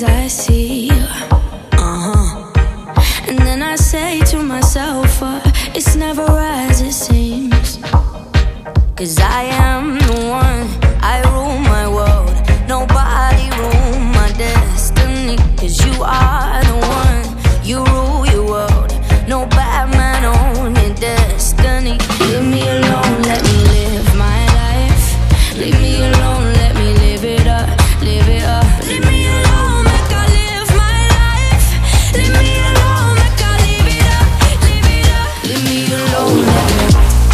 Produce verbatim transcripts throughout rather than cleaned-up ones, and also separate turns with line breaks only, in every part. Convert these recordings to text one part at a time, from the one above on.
I see. Uh-huh. And then I say to myself, uh, it's never as it seems. Cause I am the one, I rule my world. Nobody rule my destiny. Cause you are the one, you rule your world. No bad man on your destiny. Leave me alone, let me live my life. Leave me alone, let me live it up, live it up. Leave me alone, make I live my life. Leave me alone, make I live it up, live it up. Leave me alone, let me.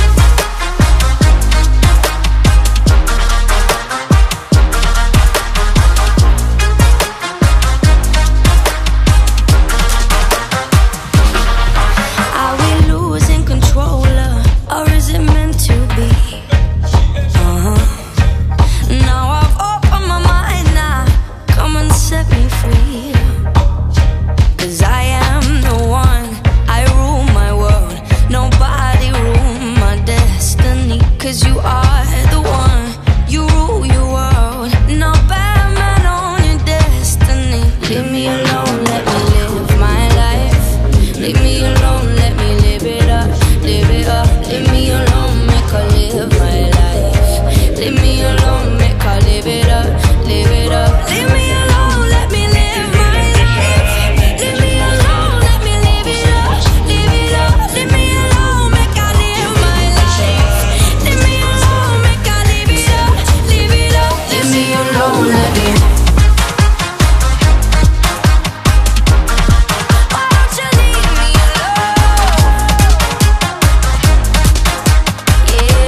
Cause you are the one, you rule your world. No bad man on your destiny. Leave me alone, let me live my life. Leave me alone, let me live it up, live it up. Leave me alone, make her live my life. Leave me alone, make her live it up, live it up. Leave me alone, let me live my life. Leave me alone, let me live it up, live it up. Leave me alone, make her live my life. Leave me alone, make her live it up, live it up. Leave me alone, let me. Why don't you leave me alone? Yeah,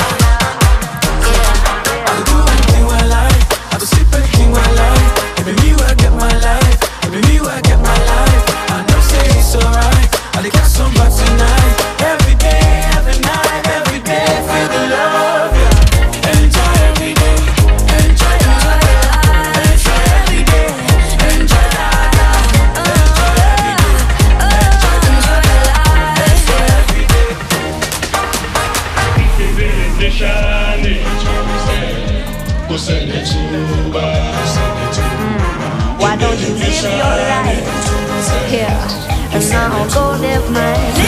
yeah.
I do anything I like, I do sleep anything I like. It be me where I get my life, it be me where I get my life. I know say it's alright, I dey get some back tonight. Every day, every night, every day, feel the love, yeah. Enjoy every day, enjoy the life. Enjoy every day, enjoy the life. Enjoy every day, enjoy the life. Enjoy every day.
Why don't you live your life here and I'll go live mine?